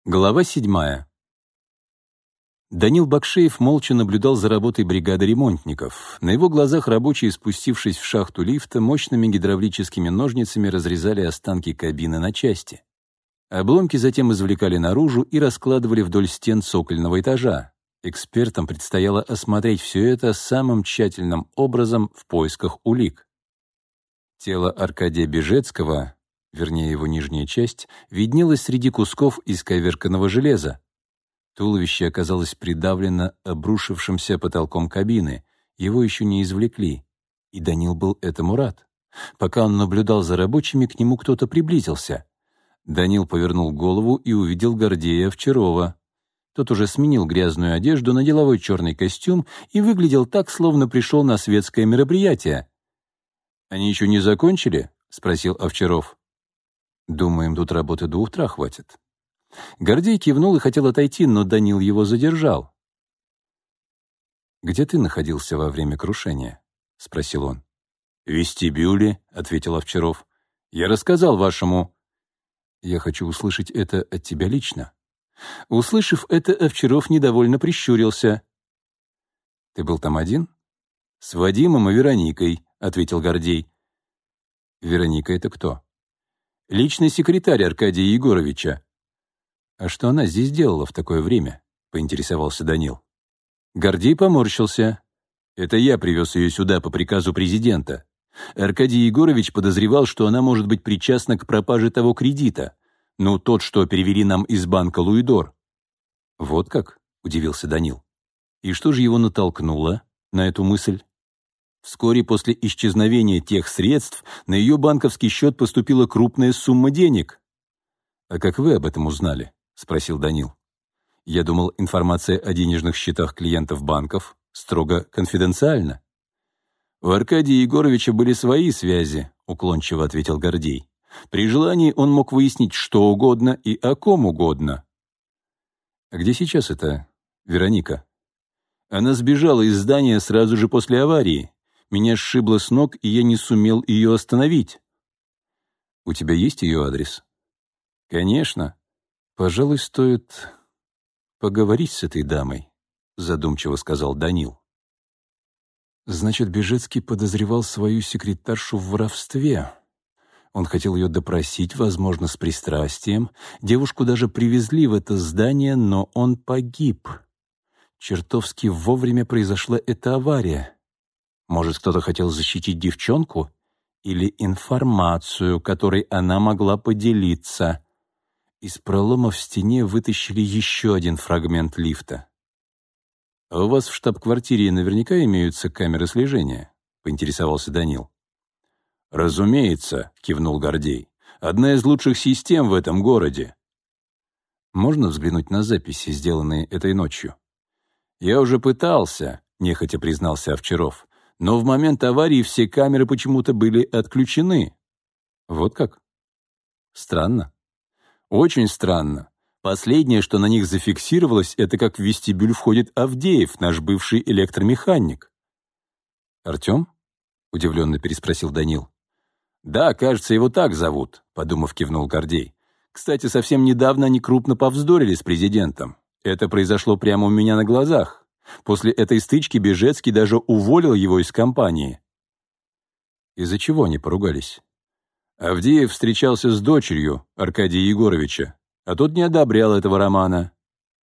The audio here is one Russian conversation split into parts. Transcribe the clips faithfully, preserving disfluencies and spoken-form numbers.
Глава седьмая. Данил Бакшеев молча наблюдал за работой бригады ремонтников. На его глазах рабочие, спустившись в шахту лифта, мощными гидравлическими ножницами разрезали останки кабины на части. Обломки затем извлекали наружу и раскладывали вдоль стен цокольного этажа. Экспертам предстояло осмотреть все это самым тщательным образом в поисках улик. Тело Аркадия Бежецкого, вернее его нижняя часть, виднелась среди кусков исковерканного железа. Туловище оказалось придавлено обрушившимся потолком кабины. Его еще не извлекли. И Данил был этому рад. Пока он наблюдал за рабочими, к нему кто-то приблизился. Данил повернул голову и увидел Гордея Овчарова. Тот уже сменил грязную одежду на деловой черный костюм и выглядел так, словно пришел на светское мероприятие. «Они еще не закончили?» — спросил Овчаров. «Думаем, тут работы до утра хватит». Гордей кивнул и хотел отойти, но Данил его задержал. «Где ты находился во время крушения?» — спросил он. «В вестибюле», — ответил Овчаров. «Я рассказал вашему...» «Я хочу услышать это от тебя лично». Услышав это, Овчаров недовольно прищурился. «Ты был там один?» «С Вадимом и Вероникой», — ответил Гордей. «Вероника — это кто?» «Личный секретарь Аркадия Егоровича». «А что она здесь делала в такое время?» — поинтересовался Данил. Гордей поморщился. «Это я привез ее сюда по приказу президента. Аркадий Егорович подозревал, что она может быть причастна к пропаже того кредита. Ну, тот, что перевели нам из банка Луидор». «Вот как?» — удивился Данил. «И что же его натолкнуло на эту мысль?» Вскоре после исчезновения тех средств на ее банковский счет поступила крупная сумма денег. «А как вы об этом узнали?» — спросил Данил. «Я думал, информация о денежных счетах клиентов банков строго конфиденциальна». «У Аркадия Егоровича были свои связи», — уклончиво ответил Гордей. «При желании он мог выяснить что угодно и о ком угодно». «А где сейчас эта Вероника?» «Она сбежала из здания сразу же после аварии. Меня сшибло с ног, и я не сумел ее остановить». «У тебя есть ее адрес?» «Конечно. Пожалуй, стоит поговорить с этой дамой», — задумчиво сказал Данил. «Значит, Бежецкий подозревал свою секретаршу в воровстве. Он хотел ее допросить, возможно, с пристрастием. Девушку даже привезли в это здание, но он погиб. Чертовски вовремя произошла эта авария. Может, кто-то хотел защитить девчонку? Или информацию, которой она могла поделиться?» Из пролома в стене вытащили еще один фрагмент лифта. «А у вас в штаб-квартире наверняка имеются камеры слежения?» — поинтересовался Данил. «Разумеется», — кивнул Гордей. «Одна из лучших систем в этом городе». «Можно взглянуть на записи, сделанные этой ночью?» «Я уже пытался», — нехотя признался Овчаров. «Но в момент аварии все камеры почему-то были отключены». «Вот как? Странно». «Очень странно. Последнее, что на них зафиксировалось, это как в вестибюль входит Авдеев, наш бывший электромеханик». «Артем?» — удивленно переспросил Данил. «Да, кажется, его так зовут», — подумав, кивнул Гордей. «Кстати, совсем недавно они крупно повздорили с президентом. Это произошло прямо у меня на глазах. После этой стычки Бежецкий даже уволил его из компании». «Из-за чего они поругались?» Авдеев встречался с дочерью Аркадия Егоровича, а тот не одобрял этого романа.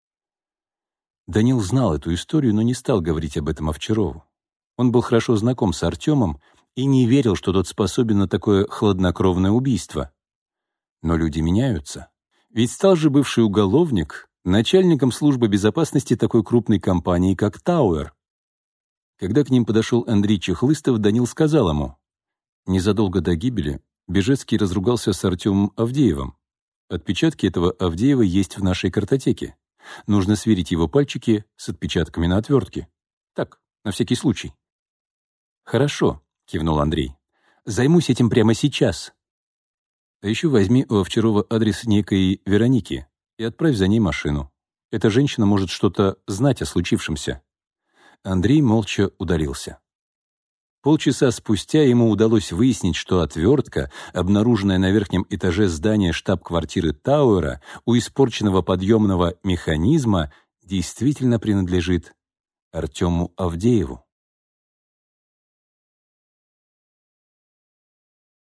Данил знал эту историю, но не стал говорить об этом Овчарову. Он был хорошо знаком с Артемом и не верил, что тот способен на такое хладнокровное убийство. Но люди меняются. Ведь стал же бывший уголовник начальником службы безопасности такой крупной компании, как Тауэр. Когда к ним подошел Андрей Чехлыстов, Данил сказал ему: «Незадолго до гибели Бежецкий разругался с Артемом Авдеевым. Отпечатки этого Авдеева есть в нашей картотеке. Нужно сверить его пальчики с отпечатками на отвертке. Так, на всякий случай». «Хорошо», — кивнул Андрей. «Займусь этим прямо сейчас». «А еще возьми у Овчарова адрес некой Вероники и отправь за ней машину. Эта женщина может что-то знать о случившемся». Андрей молча удалился. Полчаса спустя ему удалось выяснить, что отвертка, обнаруженная на верхнем этаже здания штаб-квартиры Тауэра у испорченного подъемного механизма, действительно принадлежит Артему Авдееву.